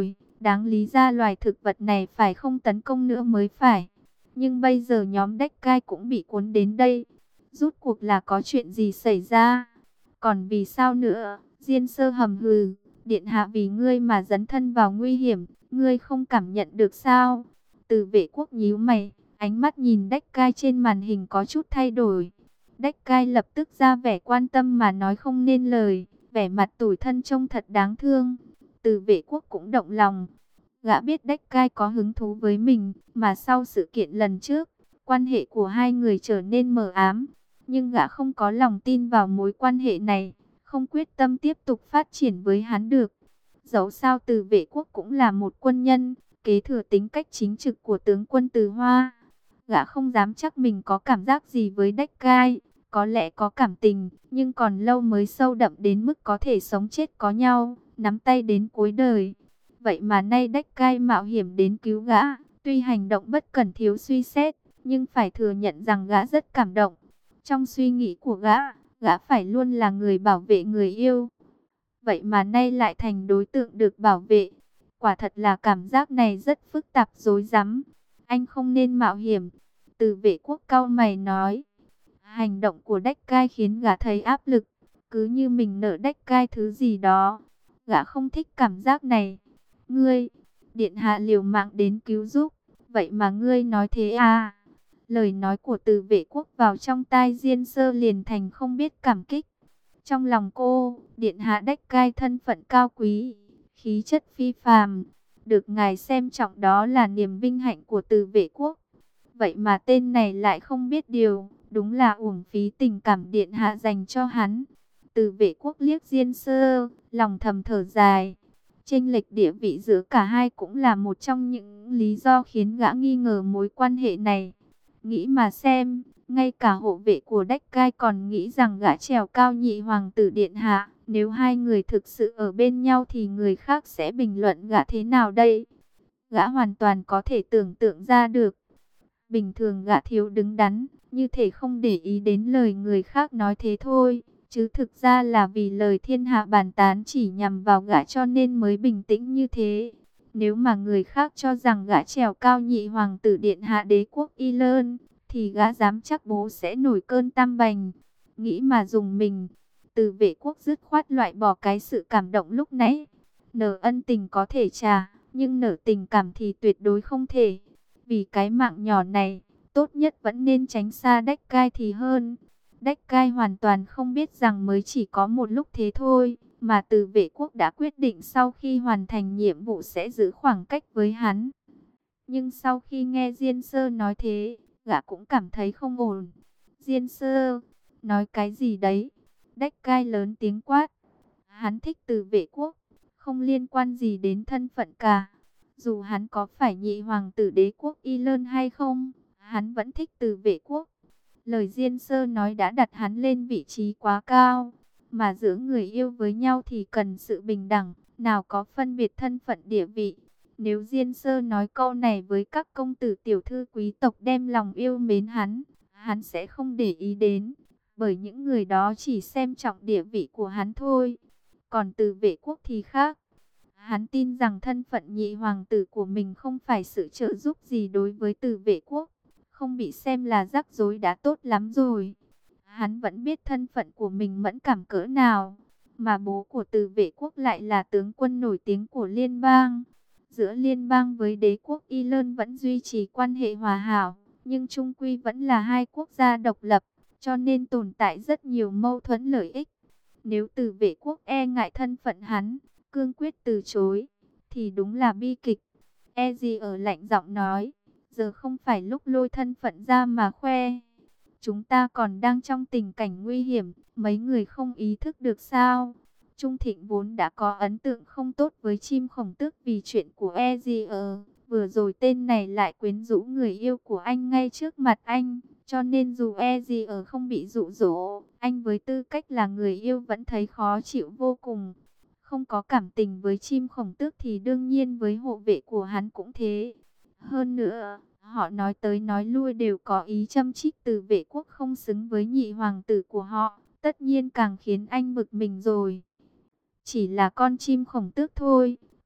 Đáng lý ra loài thực vật này phải không tấn công nữa mới phải. Nhưng bây giờ nhóm Đách Cai cũng bị cuốn đến đây. Rút cuộc là có chuyện gì xảy ra? Còn vì sao nữa? Diên Sơ hầm hừ. Điện hạ vì ngươi mà dấn thân vào nguy hiểm. Ngươi không cảm nhận được sao? Từ Vệ Quốc nhíu mày. Ánh mắt nhìn Đách Cai trên màn hình có chút thay đổi. Đách Cai lập tức ra vẻ quan tâm mà nói không nên lời. Vẻ mặt tủi thân trông thật đáng thương. Từ Vệ Quốc cũng động lòng. Gã biết Đách Cai có hứng thú với mình, mà sau sự kiện lần trước, quan hệ của hai người trở nên mờ ám. Nhưng gã không có lòng tin vào mối quan hệ này, không quyết tâm tiếp tục phát triển với hắn được. Dẫu sao Từ Vệ Quốc cũng là một quân nhân, kế thừa tính cách chính trực của tướng quân Từ Hoa. Gã không dám chắc mình có cảm giác gì với Đách Cai, có lẽ có cảm tình, nhưng còn lâu mới sâu đậm đến mức có thể sống chết có nhau, nắm tay đến cuối đời. Vậy mà nay Đách Cai mạo hiểm đến cứu gã, tuy hành động bất cẩn thiếu suy xét, nhưng phải thừa nhận rằng gã rất cảm động. Trong suy nghĩ của gã, gã phải luôn là người bảo vệ người yêu. Vậy mà nay lại thành đối tượng được bảo vệ. Quả thật là cảm giác này rất phức tạp rối rắm. Anh không nên mạo hiểm. Từ Vệ Quốc cau mày nói. Hành động của Đách Cai khiến gã thấy áp lực. Cứ như mình nợ Đách Cai thứ gì đó. Gã không thích cảm giác này. Ngươi, điện hạ liều mạng đến cứu giúp. Vậy mà ngươi nói thế à? Lời nói của Từ Vệ Quốc vào trong tai Diên Sơ liền thành không biết cảm kích. Trong lòng cô, điện hạ Đách Cai thân phận cao quý, khí chất phi phàm, được ngài xem trọng đó là niềm vinh hạnh của Từ Vệ Quốc. Vậy mà tên này lại không biết điều, đúng là uổng phí tình cảm điện hạ dành cho hắn. Từ Vệ Quốc liếc Diên Sơ, lòng thầm thở dài. Chênh lệch địa vị giữa cả hai cũng là một trong những lý do khiến gã nghi ngờ mối quan hệ này. Nghĩ mà xem, ngay cả hộ vệ của Đách Cai còn nghĩ rằng gã trèo cao nhị hoàng tử điện hạ. Nếu hai người thực sự ở bên nhau thì người khác sẽ bình luận gã thế nào đây? Gã hoàn toàn có thể tưởng tượng ra được. Bình thường gã thiếu đứng đắn, như thể không để ý đến lời người khác nói thế thôi. Chứ thực ra là vì lời thiên hạ bàn tán chỉ nhằm vào gã cho nên mới bình tĩnh như thế. Nếu mà người khác cho rằng gã trèo cao nhị hoàng tử điện hạ đế quốc Y Lơn, thì gã dám chắc bố sẽ nổi cơn tam bành. Nghĩ mà dùng mình, Từ Vệ Quốc dứt khoát loại bỏ cái sự cảm động lúc nãy. Nợ ân tình có thể trả, nhưng nợ tình cảm thì tuyệt đối không thể. Vì cái mạng nhỏ này, tốt nhất vẫn nên tránh xa Đách Cai thì hơn. Đách Cai hoàn toàn không biết rằng mới chỉ có một lúc thế thôi, mà Từ Vệ Quốc đã quyết định sau khi hoàn thành nhiệm vụ sẽ giữ khoảng cách với hắn. Nhưng sau khi nghe Diên Sơ nói thế, gã cũng cảm thấy không ổn. Diên Sơ, nói cái gì đấy? Đách Cai lớn tiếng quát. Hắn thích Từ Vệ Quốc, không liên quan gì đến thân phận cả. Dù hắn có phải nhị hoàng tử đế quốc Y Lơn hay không, hắn vẫn thích Từ Vệ Quốc. Lời Diên Sơ nói đã đặt hắn lên vị trí quá cao. Mà giữa người yêu với nhau thì cần sự bình đẳng, nào có phân biệt thân phận địa vị. Nếu Diên Sơ nói câu này với các công tử tiểu thư quý tộc đem lòng yêu mến hắn, hắn sẽ không để ý đến. Bởi những người đó chỉ xem trọng địa vị của hắn thôi. Còn Từ Vệ Quốc thì khác. Hắn tin rằng thân phận nhị hoàng tử của mình không phải sự trợ giúp gì đối với Từ Vệ Quốc. Không bị xem là rắc rối đã tốt lắm rồi. Hắn vẫn biết thân phận của mình mẫn cảm cỡ nào. Mà bố của Từ Vệ Quốc lại là tướng quân nổi tiếng của liên bang. Giữa liên bang với đế quốc Y Lơn vẫn duy trì quan hệ hòa hảo. Nhưng chung quy vẫn là hai quốc gia độc lập. Cho nên tồn tại rất nhiều mâu thuẫn lợi ích. Nếu Từ Vệ Quốc e ngại thân phận hắn, cương quyết từ chối, thì đúng là bi kịch. E gì ở lạnh giọng nói, giờ không phải lúc lôi thân phận ra mà khoe. Chúng ta còn đang trong tình cảnh nguy hiểm, mấy người không ý thức được sao? Trung Thịnh vốn đã có ấn tượng không tốt với chim khổng tước vì chuyện của E gì ở. Vừa rồi tên này lại quyến rũ người yêu của anh ngay trước mặt anh. Cho nên dù E gì ở không bị dụ dỗ, anh với tư cách là người yêu vẫn thấy khó chịu vô cùng. Không có cảm tình với chim khổng tước thì đương nhiên với hộ vệ của hắn cũng thế. Hơn nữa, họ nói tới nói lui đều có ý châm chích Từ Vệ Quốc không xứng với nhị hoàng tử của họ. Tất nhiên càng khiến anh bực mình rồi. Chỉ là con chim khổng tước thôi,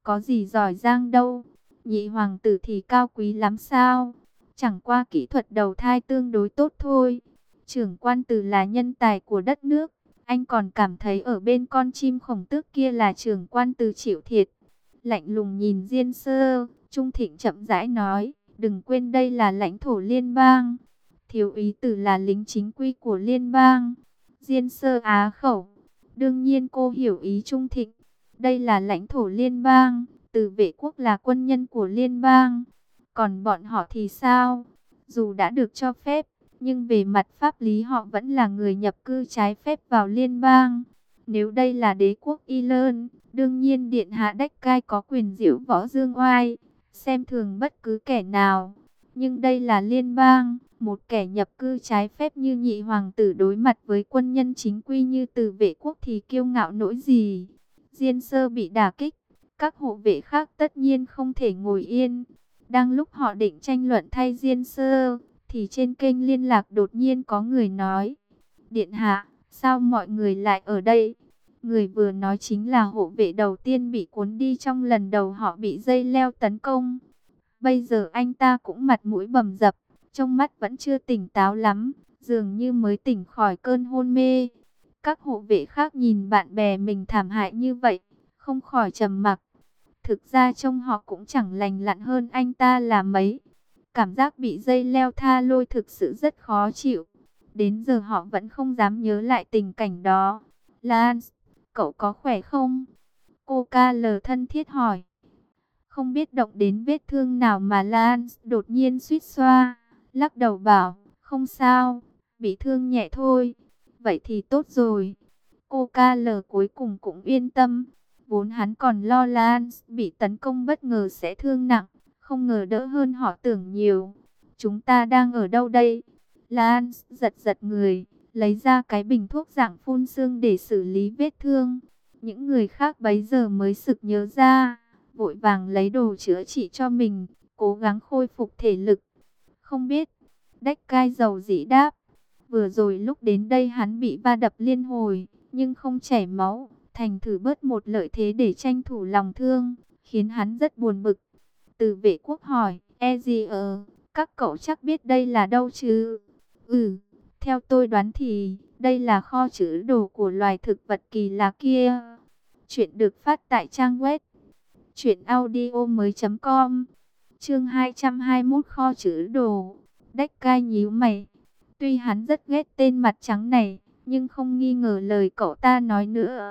có gì giỏi giang đâu. Nhị hoàng tử thì cao quý lắm sao? Chẳng qua kỹ thuật đầu thai tương đối tốt thôi. Trưởng quan tử là nhân tài của đất nước. Anh còn cảm thấy ở bên con chim khổng tước kia là trưởng quan tử chịu thiệt. Lạnh lùng nhìn Diên Sơ, Trung Thịnh chậm rãi nói, đừng quên đây là lãnh thổ liên bang. Thiếu úy tử là lính chính quy của liên bang. Diên Sơ á khẩu. Đương nhiên cô hiểu ý Trung Thịnh. Đây là lãnh thổ liên bang, Từ Vệ quốc là quân nhân của liên bang. Còn bọn họ thì sao? Dù đã được cho phép, nhưng về mặt pháp lý họ vẫn là người nhập cư trái phép vào liên bang. Nếu đây là đế quốc Ireland, đương nhiên điện hạ Đách Cai có quyền diễu võ dương oai, xem thường bất cứ kẻ nào. Nhưng đây là liên bang, một kẻ nhập cư trái phép như nhị hoàng tử đối mặt với quân nhân chính quy như Từ Vệ quốc thì kiêu ngạo nỗi gì? Diên Sơ bị đả kích, các hộ vệ khác tất nhiên không thể ngồi yên. Đang lúc họ định tranh luận thay Diên Sơ, thì trên kênh liên lạc đột nhiên có người nói: Điện hạ, sao mọi người lại ở đây? Người vừa nói chính là hộ vệ đầu tiên bị cuốn đi trong lần đầu họ bị dây leo tấn công. Bây giờ anh ta cũng mặt mũi bầm dập, trong mắt vẫn chưa tỉnh táo lắm, dường như mới tỉnh khỏi cơn hôn mê. Các hộ vệ khác nhìn bạn bè mình thảm hại như vậy, không khỏi trầm mặc. Thực ra trông họ cũng chẳng lành lặn hơn anh ta là mấy. Cảm giác bị dây leo tha lôi thực sự rất khó chịu. Đến giờ họ vẫn không dám nhớ lại tình cảnh đó. Lance, cậu có khỏe không? Cô KL thân thiết hỏi. Không biết động đến vết thương nào mà Lance đột nhiên suýt xoa. Lắc đầu bảo, không sao, bị thương nhẹ thôi. Vậy thì tốt rồi. Cô KL cuối cùng cũng yên tâm. Vốn hắn còn lo Lance bị tấn công bất ngờ sẽ thương nặng. Không ngờ đỡ hơn họ tưởng nhiều. Chúng ta đang ở đâu đây? Lance giật giật người, lấy ra cái bình thuốc dạng phun sương để xử lý vết thương. Những người khác bấy giờ mới sực nhớ ra, vội vàng lấy đồ chữa trị cho mình, cố gắng khôi phục thể lực. Không biết, Đách Cai dầu dĩ đáp. Vừa rồi lúc đến đây hắn bị va đập liên hồi, nhưng không chảy máu, thành thử bớt một lợi thế để tranh thủ lòng thương, khiến hắn rất buồn bực. Từ Vệ quốc hỏi, các cậu chắc biết đây là đâu chứ? Theo tôi đoán thì đây là kho trữ đồ của loài thực vật kỳ lạ kia. Chuyện được phát tại trang web truyệnaudiomoi.com. Chương 221 kho trữ đồ. Đách Cai nhíu mày. Tuy hắn rất ghét tên mặt trắng này, nhưng không nghi ngờ lời cậu ta nói nữa.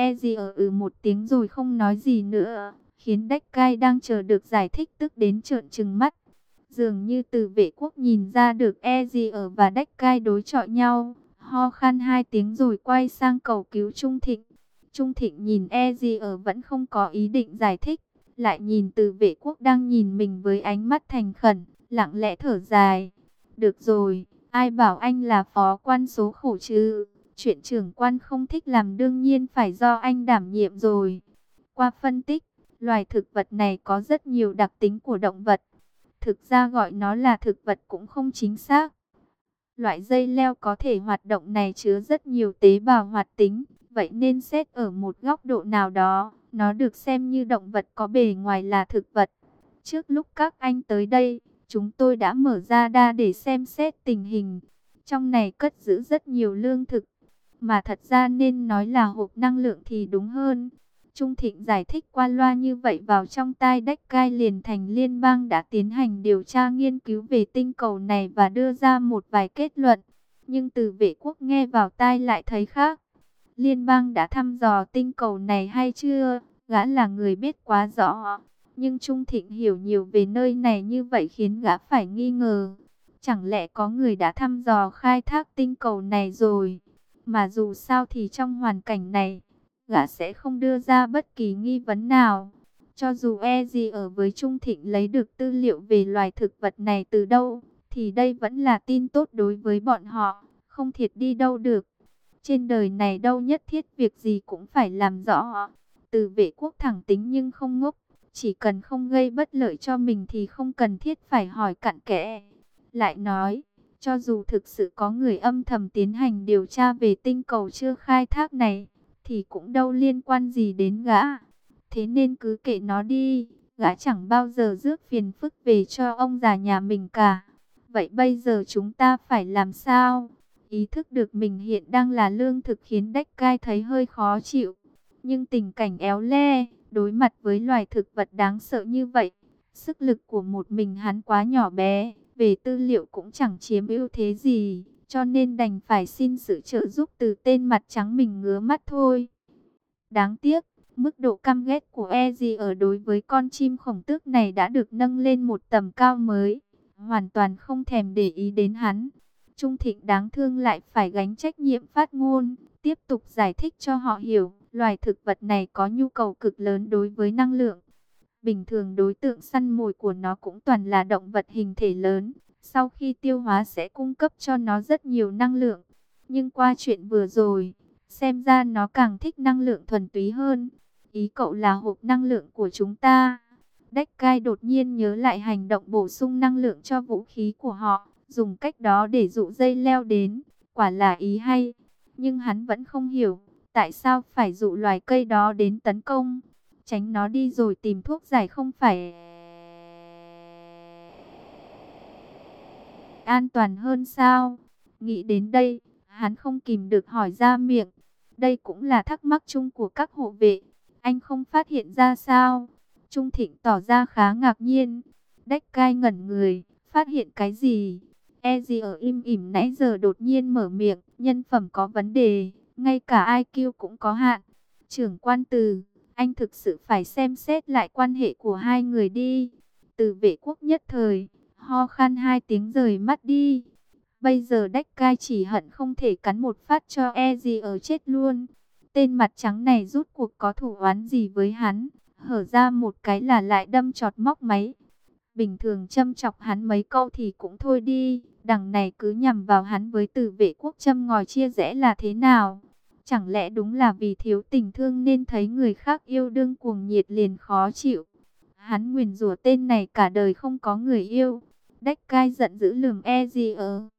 Một tiếng rồi không nói gì nữa, khiến Đách Cai đang chờ được giải thích tức đến trợn trừng mắt. Dường như Từ Vệ quốc nhìn ra được và Đách Cai đối chọi nhau, ho khan hai tiếng rồi quay sang cầu cứu Trung Thịnh. Trung Thịnh nhìn vẫn không có ý định giải thích, lại nhìn Từ Vệ quốc đang nhìn mình với ánh mắt thành khẩn, lặng lẽ thở dài. Được rồi, ai bảo anh là phó quan số khổ chứ? Chuyện trưởng quan không thích làm đương nhiên phải do anh đảm nhiệm rồi. Qua phân tích, loài thực vật này có rất nhiều đặc tính của động vật. Thực ra gọi nó là thực vật cũng không chính xác. Loại dây leo có thể hoạt động này chứa rất nhiều tế bào hoạt tính. Vậy nên xét ở một góc độ nào đó, nó được xem như động vật có bề ngoài là thực vật. Trước lúc các anh tới đây, chúng tôi đã mở ra đa để xem xét tình hình. Trong này cất giữ rất nhiều lương thực, mà thật ra nên nói là hộp năng lượng thì đúng hơn. Trung Thịnh giải thích qua loa như vậy vào trong tai Đách Cai liền thành liên bang đã tiến hành điều tra nghiên cứu về tinh cầu này và đưa ra một vài kết luận. Nhưng Từ Vệ quốc nghe vào tai lại thấy khác. Liên bang đã thăm dò tinh cầu này hay chưa? Gã là người biết quá rõ. Nhưng Trung Thịnh hiểu nhiều về nơi này như vậy khiến gã phải nghi ngờ. Chẳng lẽ có người đã thăm dò khai thác tinh cầu này rồi? Mà dù sao thì trong hoàn cảnh này, gã sẽ không đưa ra bất kỳ nghi vấn nào. Cho dù ở với Trung Thịnh lấy được tư liệu về loài thực vật này từ đâu, thì đây vẫn là tin tốt đối với bọn họ, không thiệt đi đâu được. Trên đời này đâu nhất thiết việc gì cũng phải làm rõ. Từ Vệ quốc thẳng tính nhưng không ngốc, chỉ cần không gây bất lợi cho mình thì không cần thiết phải hỏi cặn kẽ. Lại nói, cho dù thực sự có người âm thầm tiến hành điều tra về tinh cầu chưa khai thác này, thì cũng đâu liên quan gì đến gã. Thế nên cứ kệ nó đi, gã chẳng bao giờ rước phiền phức về cho ông già nhà mình cả. Vậy bây giờ chúng ta phải làm sao? Ý thức được mình hiện đang là lương thực khiến Đách Cai thấy hơi khó chịu. Nhưng tình cảnh éo le, đối mặt với loài thực vật đáng sợ như vậy, sức lực của một mình hắn quá nhỏ bé, về tư liệu cũng chẳng chiếm ưu thế gì, cho nên đành phải xin sự trợ giúp từ tên mặt trắng mình ngứa mắt thôi. Đáng tiếc, mức độ căm ghét của Ezzy ở đối với con chim khổng tước này đã được nâng lên một tầm cao mới, hoàn toàn không thèm để ý đến hắn. Trung Thịnh đáng thương lại phải gánh trách nhiệm phát ngôn, tiếp tục giải thích cho họ hiểu, loài thực vật này có nhu cầu cực lớn đối với năng lượng. Bình thường đối tượng săn mồi của nó cũng toàn là động vật hình thể lớn, sau khi tiêu hóa sẽ cung cấp cho nó rất nhiều năng lượng. Nhưng qua chuyện vừa rồi, xem ra nó càng thích năng lượng thuần túy hơn. Ý cậu là hộp năng lượng của chúng ta. Đách Cai đột nhiên nhớ lại hành động bổ sung năng lượng cho vũ khí của họ, dùng cách đó để dụ dây leo đến, quả là ý hay. Nhưng hắn vẫn không hiểu, tại sao phải dụ loài cây đó đến tấn công. Tránh nó đi rồi tìm thuốc giải không phải an toàn hơn sao? Nghĩ đến đây, hắn không kìm được hỏi ra miệng. Đây cũng là thắc mắc chung của các hộ vệ. Anh không phát hiện ra sao? Trung Thịnh tỏ ra khá ngạc nhiên. Đách Cai ngẩn người, phát hiện cái gì? Ezzy ở im ỉm nãy giờ đột nhiên mở miệng, nhân phẩm có vấn đề, ngay cả IQ cũng có hạn. Trưởng quan Từ, anh thực sự phải xem xét lại quan hệ của hai người đi. Từ Vệ Quốc nhất thời ho khan hai tiếng rời mắt đi. Bây giờ Đách Cai chỉ hận không thể cắn một phát cho Ezzy ở chết luôn. Tên mặt trắng này rút cuộc có thủ oán gì với hắn, hở ra một cái là lại đâm chọt móc máy. Bình thường châm chọc hắn mấy câu thì cũng thôi đi, đằng này cứ nhằm vào hắn với Từ Vệ Quốc châm ngòi chia rẽ là thế nào? Chẳng lẽ đúng là vì thiếu tình thương nên thấy người khác yêu đương cuồng nhiệt liền khó chịu? Hắn nguyền rủa tên này cả đời không có người yêu. Đách Cai giận dữ lườm Ezzy ở.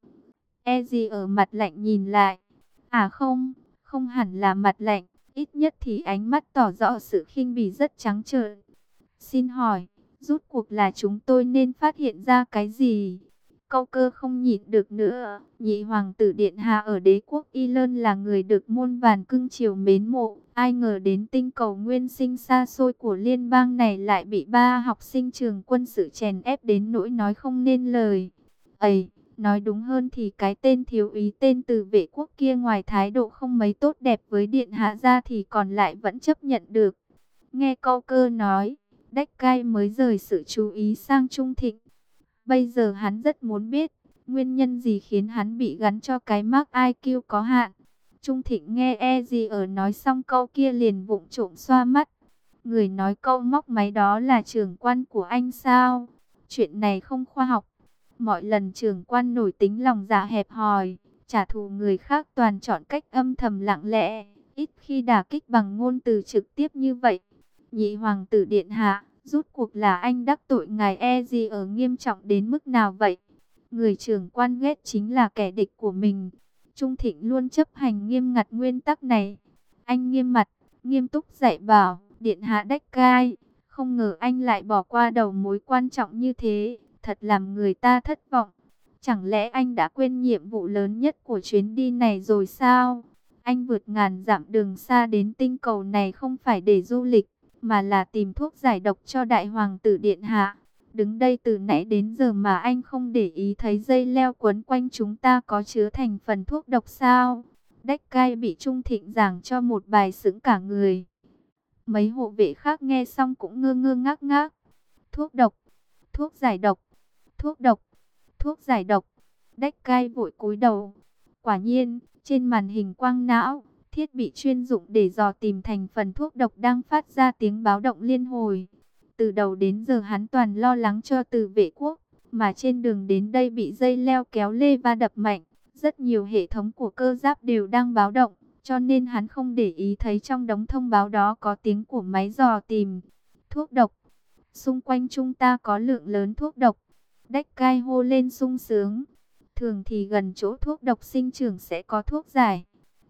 Ezzy ở mặt lạnh nhìn lại. À không, không hẳn là mặt lạnh, ít nhất thì ánh mắt tỏ rõ sự khinh bỉ rất trắng trợn. Xin hỏi, rút cuộc là chúng tôi nên phát hiện ra cái gì? Câu Cơ không nhịn được nữa. Nhị hoàng tử điện hạ ở đế quốc Y Lơn là người được muôn vàn cưng chiều mến mộ. Ai ngờ đến tinh cầu nguyên sinh xa xôi của liên bang này lại bị ba học sinh trường quân sự chèn ép đến nỗi nói không nên lời. Ấy, nói đúng hơn thì cái tên thiếu úy tên Từ Vệ Quốc kia ngoài thái độ không mấy tốt đẹp với điện hạ ra thì còn lại vẫn chấp nhận được. Nghe Câu Cơ nói, Đách Cai mới rời sự chú ý sang Trung Thịnh. Bây giờ hắn rất muốn biết, nguyên nhân gì khiến hắn bị gắn cho cái mác IQ có hạn. Trung Thịnh nghe Ezzy ở nói xong câu kia liền vụng trộm xoa mắt. Người nói câu móc máy đó là trưởng quan của anh sao? Chuyện này không khoa học. Mọi lần trưởng quan nổi tính lòng dạ hẹp hòi, trả thù người khác toàn chọn cách âm thầm lặng lẽ, ít khi đả kích bằng ngôn từ trực tiếp như vậy. Nhị hoàng tử điện hạ, rút cuộc là anh đắc tội ngài Ezzy ở nghiêm trọng đến mức nào vậy? Người trưởng quan ghét chính là kẻ địch của mình. Trung Thịnh luôn chấp hành nghiêm ngặt nguyên tắc này. Anh nghiêm mặt, nghiêm túc dạy bảo, điện hạ Đách Cai, không ngờ anh lại bỏ qua đầu mối quan trọng như thế, thật làm người ta thất vọng. Chẳng lẽ anh đã quên nhiệm vụ lớn nhất của chuyến đi này rồi sao? Anh vượt ngàn dặm đường xa đến tinh cầu này không phải để du lịch, mà là tìm thuốc giải độc cho đại hoàng tử điện hạ. Đứng đây từ nãy đến giờ mà anh không để ý thấy dây leo quấn quanh chúng ta có chứa thành phần thuốc độc sao? Đách Cai bị Trung Thịnh giảng cho một bài sững cả người. Mấy hộ vệ khác nghe xong cũng ngơ ngơ ngác ngác. Thuốc độc, thuốc giải độc, thuốc độc, thuốc giải độc. Đách Cai vội cúi đầu. Quả nhiên, trên màn hình quang não, thiết bị chuyên dụng để dò tìm thành phần thuốc độc đang phát ra tiếng báo động liên hồi. Từ đầu đến giờ hắn toàn lo lắng cho Từ Vệ Quốc, mà trên đường đến đây bị dây leo kéo lê va đập mạnh. Rất nhiều hệ thống của cơ giáp đều đang báo động, cho nên hắn không để ý thấy trong đống thông báo đó có tiếng của máy dò tìm. Thuốc độc, xung quanh chúng ta có lượng lớn thuốc độc. Đách Cai hô lên sung sướng. Thường thì gần chỗ thuốc độc sinh trưởng sẽ có thuốc giải.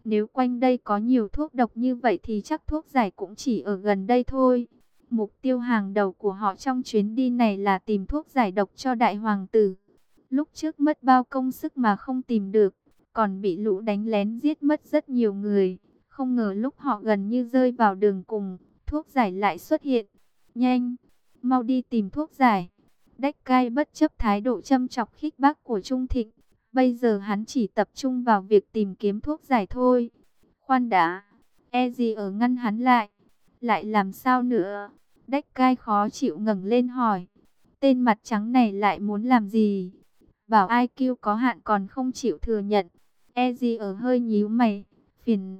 Nếu quanh đây có nhiều thuốc độc như vậy thì chắc thuốc giải cũng chỉ ở gần đây thôi. Mục tiêu hàng đầu của họ trong chuyến đi này là tìm thuốc giải độc cho đại hoàng tử. Lúc trước mất bao công sức mà không tìm được, còn bị lũ đánh lén giết mất rất nhiều người. Không ngờ lúc họ gần như rơi vào đường cùng, thuốc giải lại xuất hiện. Nhanh, mau đi tìm thuốc giải. Đách Cai bất chấp thái độ châm chọc khích bác của Trung Thịnh. Bây giờ hắn chỉ tập trung vào việc tìm kiếm thuốc giải thôi. Khoan đã, gì ở ngăn hắn lại. Lại làm sao nữa? Đách Cai khó chịu ngẩng lên hỏi. Tên mặt trắng này lại muốn làm gì? Bảo IQ có hạn còn không chịu thừa nhận. Gì ở hơi nhíu mày, phiền.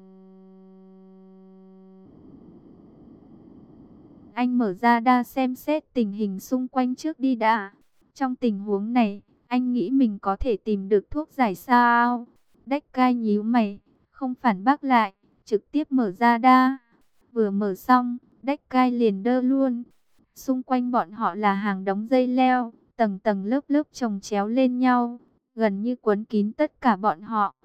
Anh mở ra đa xem xét tình hình xung quanh trước đi đã. Trong tình huống này, anh nghĩ mình có thể tìm được thuốc giải sao? Đách Cai nhíu mày, không phản bác lại, trực tiếp mở ra đa. Vừa mở xong, Đách Cai liền đơ luôn. Xung quanh bọn họ là hàng đống dây leo, tầng tầng lớp lớp chồng chéo lên nhau, gần như quấn kín tất cả bọn họ.